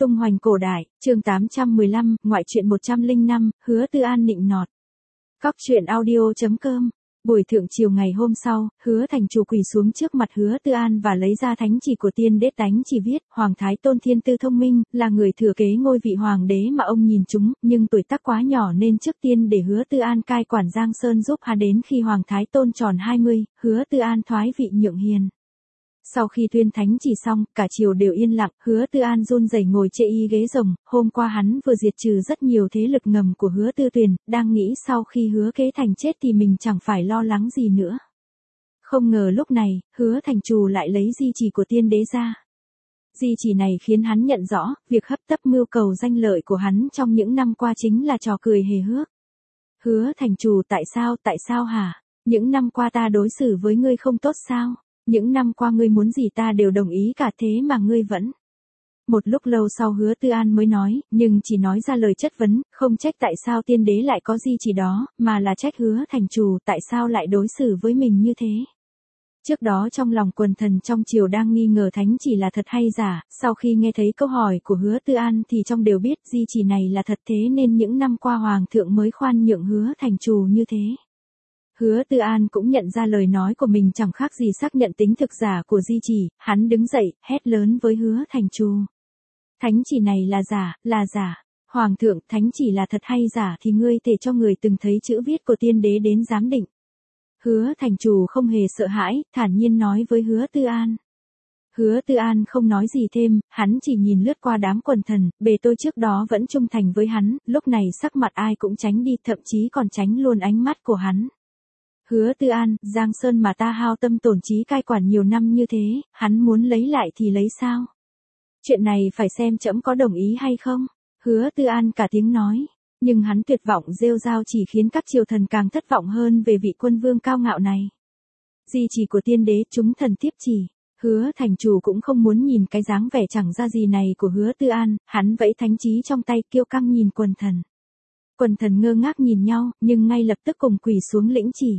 Tung hoành cổ đại, chương 815, ngoại truyện 105, Hứa Tư An nịnh nọt. Cóc truyện audio.com. Buổi thượng chiều ngày hôm sau, Hứa Thành Chủ quỳ xuống trước mặt Hứa Tư An và lấy ra thánh chỉ của tiên đế tánh chỉ viết, Hoàng Thái Tôn thiên tư thông minh, là người thừa kế ngôi vị hoàng đế mà ông nhìn chúng, nhưng tuổi tác quá nhỏ nên trước tiên để Hứa Tư An cai quản Giang Sơn giúp hắn, đến khi Hoàng Thái Tôn tròn 20, Hứa Tư An thoái vị nhượng hiền. Sau khi tuyên thánh chỉ xong, cả triều đều yên lặng, Hứa Tư An run rẩy ngồi chê y ghế rồng, hôm qua hắn vừa diệt trừ rất nhiều thế lực ngầm của Hứa Tư Tuyền, đang nghĩ sau khi Hứa Kế Thành chết thì mình chẳng phải lo lắng gì nữa. Không ngờ lúc này, Hứa Thành Chủ lại lấy di chỉ của tiên đế ra. Di chỉ này khiến hắn nhận rõ, việc hấp tấp mưu cầu danh lợi của hắn trong những năm qua chính là trò cười hề hước. Hứa Thành Chủ, tại sao hả? Những năm qua ta đối xử với ngươi không tốt sao? Những năm qua ngươi muốn gì ta đều đồng ý cả, thế mà ngươi vẫn. Một lúc lâu sau Hứa Tư An mới nói, nhưng chỉ nói ra lời chất vấn, không trách tại sao tiên đế lại có di chỉ đó, mà là trách Hứa Thành Chủ tại sao lại đối xử với mình như thế. Trước đó trong lòng quần thần trong triều đang nghi ngờ thánh chỉ là thật hay giả, sau khi nghe thấy câu hỏi của Hứa Tư An thì trong đều biết di chỉ này là thật, thế nên những năm qua Hoàng thượng mới khoan nhượng Hứa Thành Chủ như thế. Hứa Tư An cũng nhận ra lời nói của mình chẳng khác gì xác nhận tính thực giả của di chỉ, hắn đứng dậy, hét lớn với Hứa Thành Chủ. Thánh chỉ này là giả. Hoàng thượng, thánh chỉ là thật hay giả thì ngươi thể cho người từng thấy chữ viết của tiên đế đến giám định. Hứa Thành Chủ không hề sợ hãi, thản nhiên nói với Hứa Tư An. Hứa Tư An không nói gì thêm, hắn chỉ nhìn lướt qua đám quần thần, bề tôi trước đó vẫn trung thành với hắn, lúc này sắc mặt ai cũng tránh đi, thậm chí còn tránh luôn ánh mắt của hắn. Hứa Tư An, Giang Sơn mà ta hao tâm tổn trí cai quản nhiều năm như thế, hắn muốn lấy lại thì lấy sao? Chuyện này phải xem trẫm có đồng ý hay không? Hứa Tư An cả tiếng nói, nhưng hắn tuyệt vọng rêu rao chỉ khiến các triều thần càng thất vọng hơn về vị quân vương cao ngạo này. Di chỉ của tiên đế, chúng thần tiếp chỉ. Hứa Thành Chủ cũng không muốn nhìn cái dáng vẻ chẳng ra gì này của Hứa Tư An, hắn vẫy thánh chí trong tay kiêu căng nhìn quần thần. Quần thần ngơ ngác nhìn nhau, nhưng ngay lập tức cùng quỳ xuống lĩnh chỉ.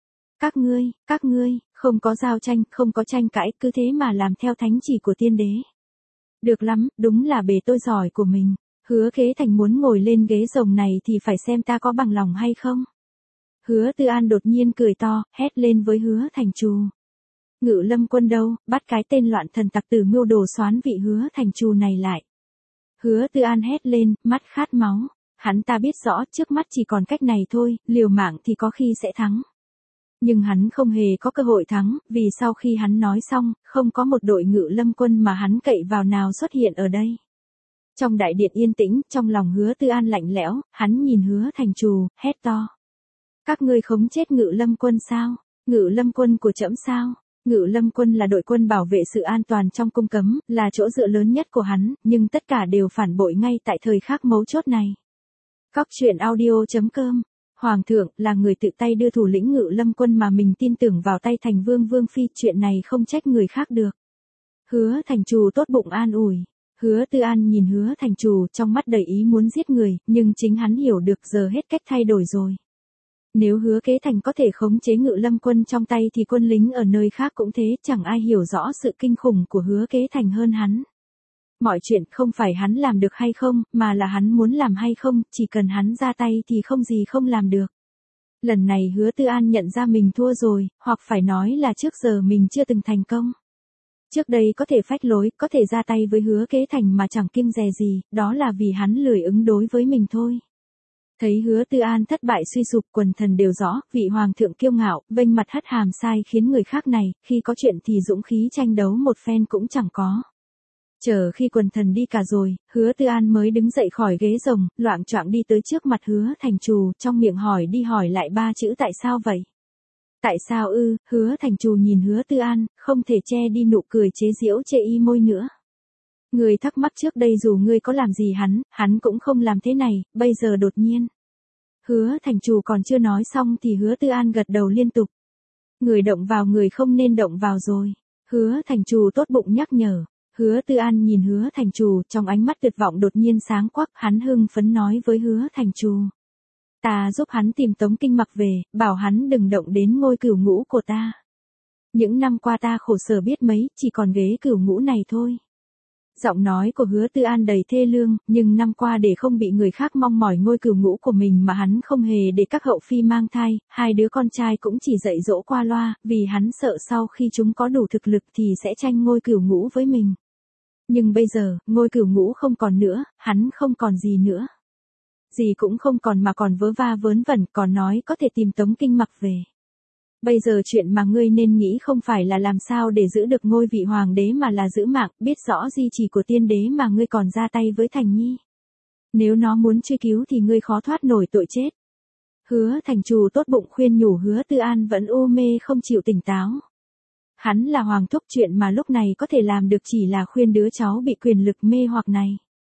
Các ngươi, không có giao tranh, không có tranh cãi, cứ thế mà làm theo thánh chỉ của tiên đế. Được lắm, đúng là bề tôi giỏi của mình. Hứa Kế Thành muốn ngồi lên ghế rồng này thì phải xem ta có bằng lòng hay không. Hứa Tư An đột nhiên cười to, hét lên với Hứa Thành Chủ. Ngự Lâm Quân đâu, bắt cái tên loạn thần tặc tử mưu đồ soán vị Hứa Thành Chủ này lại. Hứa Tư An hét lên, mắt khát máu. Hắn ta biết rõ trước mắt chỉ còn cách này thôi, liều mạng thì có khi sẽ thắng. Nhưng hắn không hề có cơ hội thắng, vì sau khi hắn nói xong, không có một đội Ngự Lâm Quân mà hắn cậy vào nào xuất hiện ở đây. Trong đại điện yên tĩnh, trong lòng Hứa Tư An lạnh lẽo, hắn nhìn Hứa Thành Chủ, hét to. Các ngươi khống chết Ngự Lâm Quân sao? Ngự Lâm Quân của trẫm sao? Ngự Lâm Quân là đội quân bảo vệ sự an toàn trong cung cấm, là chỗ dựa lớn nhất của hắn, nhưng tất cả đều phản bội ngay tại thời khắc mấu chốt này. Cóc truyện audio.com. Hoàng thượng là người tự tay đưa thủ lĩnh Ngự Lâm Quân mà mình tin tưởng vào tay Thành Vương Vương Phi, chuyện này không trách người khác được. Hứa Thành Chủ tốt bụng an ủi. Hứa Tư An nhìn Hứa Thành Chủ trong mắt đầy ý muốn giết người, nhưng chính hắn hiểu được giờ hết cách thay đổi rồi. Nếu Hứa Kế Thành có thể khống chế Ngự Lâm Quân trong tay thì quân lính ở nơi khác cũng thế, chẳng ai hiểu rõ sự kinh khủng của Hứa Kế Thành hơn hắn. Mọi chuyện không phải hắn làm được hay không, mà là hắn muốn làm hay không, chỉ cần hắn ra tay thì không gì không làm được. Lần này Hứa Tư An nhận ra mình thua rồi, hoặc phải nói là trước giờ mình chưa từng thành công. Trước đây có thể phách lối, có thể ra tay với Hứa Kế Thành mà chẳng kiêng dè gì, đó là vì hắn lười ứng đối với mình thôi. Thấy Hứa Tư An thất bại suy sụp, quần thần đều rõ, vị hoàng thượng kiêu ngạo, vênh mặt hất hàm sai khiến người khác này, khi có chuyện thì dũng khí tranh đấu một phen cũng chẳng có. Chờ khi quần thần đi cả rồi, Hứa Tư An mới đứng dậy khỏi ghế rồng, loạng choạng đi tới trước mặt Hứa Thành Chủ, trong miệng hỏi đi hỏi lại ba chữ tại sao vậy? Tại sao ư? Hứa Thành Chủ nhìn Hứa Tư An, không thể che đi nụ cười chế giễu chê y môi nữa. Ngươi thắc mắc trước đây dù ngươi có làm gì hắn cũng không làm thế này, bây giờ đột nhiên. Hứa Thành Chủ còn chưa nói xong thì Hứa Tư An gật đầu liên tục. Người động vào người không nên động vào rồi. Hứa Thành Chủ tốt bụng nhắc nhở. Hứa Tư An nhìn Hứa Thành Chủ, trong ánh mắt tuyệt vọng đột nhiên sáng quắc, hắn hưng phấn nói với Hứa Thành Chủ. Ta giúp hắn tìm Tống Kinh Mặc về, bảo hắn đừng động đến ngôi cửu ngũ của ta. Những năm qua ta khổ sở biết mấy, chỉ còn ghế cửu ngũ này thôi. Giọng nói của Hứa Tư An đầy thê lương, nhưng năm qua để không bị người khác mong mỏi ngôi cửu ngũ của mình mà hắn không hề để các hậu phi mang thai, hai đứa con trai cũng chỉ dạy dỗ qua loa, vì hắn sợ sau khi chúng có đủ thực lực thì sẽ tranh ngôi cửu ngũ với mình. Nhưng bây giờ, ngôi cửu ngũ không còn nữa, hắn không còn gì nữa. Gì cũng không còn mà còn vớ va vớn vẩn, còn nói có thể tìm Tống Kinh Mặc về. Bây giờ chuyện mà ngươi nên nghĩ không phải là làm sao để giữ được ngôi vị hoàng đế mà là giữ mạng, biết rõ di chỉ của tiên đế mà ngươi còn ra tay với Thành Nhi. Nếu nó muốn truy cứu thì ngươi khó thoát nổi tội chết. Hứa Thành Trù tốt bụng khuyên nhủ Hứa Tư An vẫn u mê không chịu tỉnh táo. Hắn là hoàng thúc, chuyện mà lúc này có thể làm được chỉ là khuyên đứa cháu bị quyền lực mê hoặc này.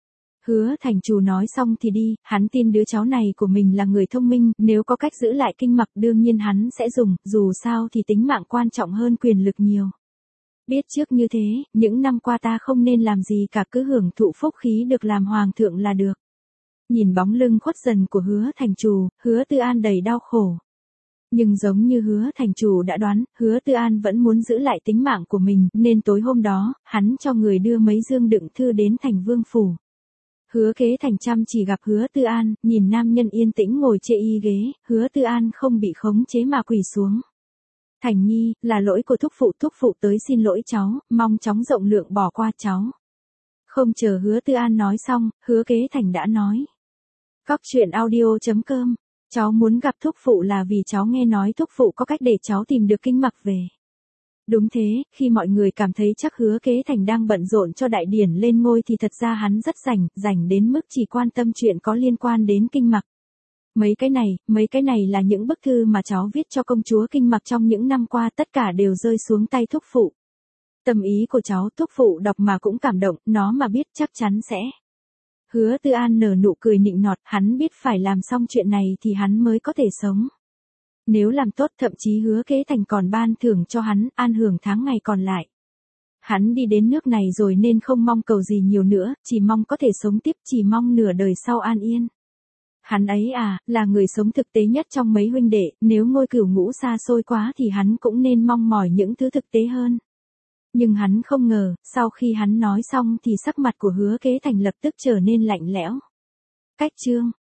Hứa Thành Trù nói xong thì đi, hắn tin đứa cháu này của mình là người thông minh, nếu có cách giữ lại Kinh Mặc đương nhiên hắn sẽ dùng, dù sao thì tính mạng quan trọng hơn quyền lực nhiều. Biết trước như thế, những năm qua ta không nên làm gì cả, cứ hưởng thụ phúc khí được làm hoàng thượng là được. Nhìn bóng lưng khuất dần của Hứa Thành Trù, Hứa Tư An đầy đau khổ. Nhưng giống như Hứa Thành Trù đã đoán, Hứa Tư An vẫn muốn giữ lại tính mạng của mình, nên tối hôm đó, hắn cho người đưa mấy dương đựng thư đến Thành Vương phủ. Hứa Kế Thành chăm chỉ gặp Hứa Tư An, nhìn nam nhân yên tĩnh ngồi chê y ghế, Hứa Tư An không bị khống chế mà quỳ xuống. Thành Nhi, là lỗi của thúc phụ tới xin lỗi cháu, mong chóng rộng lượng bỏ qua cháu. Không chờ Hứa Tư An nói xong, Hứa Kế Thành đã nói. Cóc truyện audio.com, cháu muốn gặp thúc phụ là vì cháu nghe nói thúc phụ có cách để cháu tìm được Kinh Mặc về. Đúng thế, khi mọi người cảm thấy chắc Hứa Kế Thành đang bận rộn cho đại điển lên ngôi thì thật ra hắn rất rảnh đến mức chỉ quan tâm chuyện có liên quan đến Kinh Mặc. Mấy cái này là những bức thư mà cháu viết cho công chúa Kinh Mặc trong những năm qua, tất cả đều rơi xuống tay thúc phụ. Tâm ý của cháu thúc phụ đọc mà cũng cảm động, nó mà biết chắc chắn sẽ. Hứa Tư An nở nụ cười nịnh nọt, hắn biết phải làm xong chuyện này thì hắn mới có thể sống. Nếu làm tốt thậm chí Hứa Kế Thành còn ban thưởng cho hắn, an hưởng tháng ngày còn lại. Hắn đi đến nước này rồi nên không mong cầu gì nhiều nữa, chỉ mong có thể sống tiếp, chỉ mong nửa đời sau an yên. Hắn ấy là người sống thực tế nhất trong mấy huynh đệ, nếu ngôi cửu ngũ xa xôi quá thì hắn cũng nên mong mỏi những thứ thực tế hơn. Nhưng hắn không ngờ, sau khi hắn nói xong thì sắc mặt của Hứa Kế Thành lập tức trở nên lạnh lẽo. Cách chương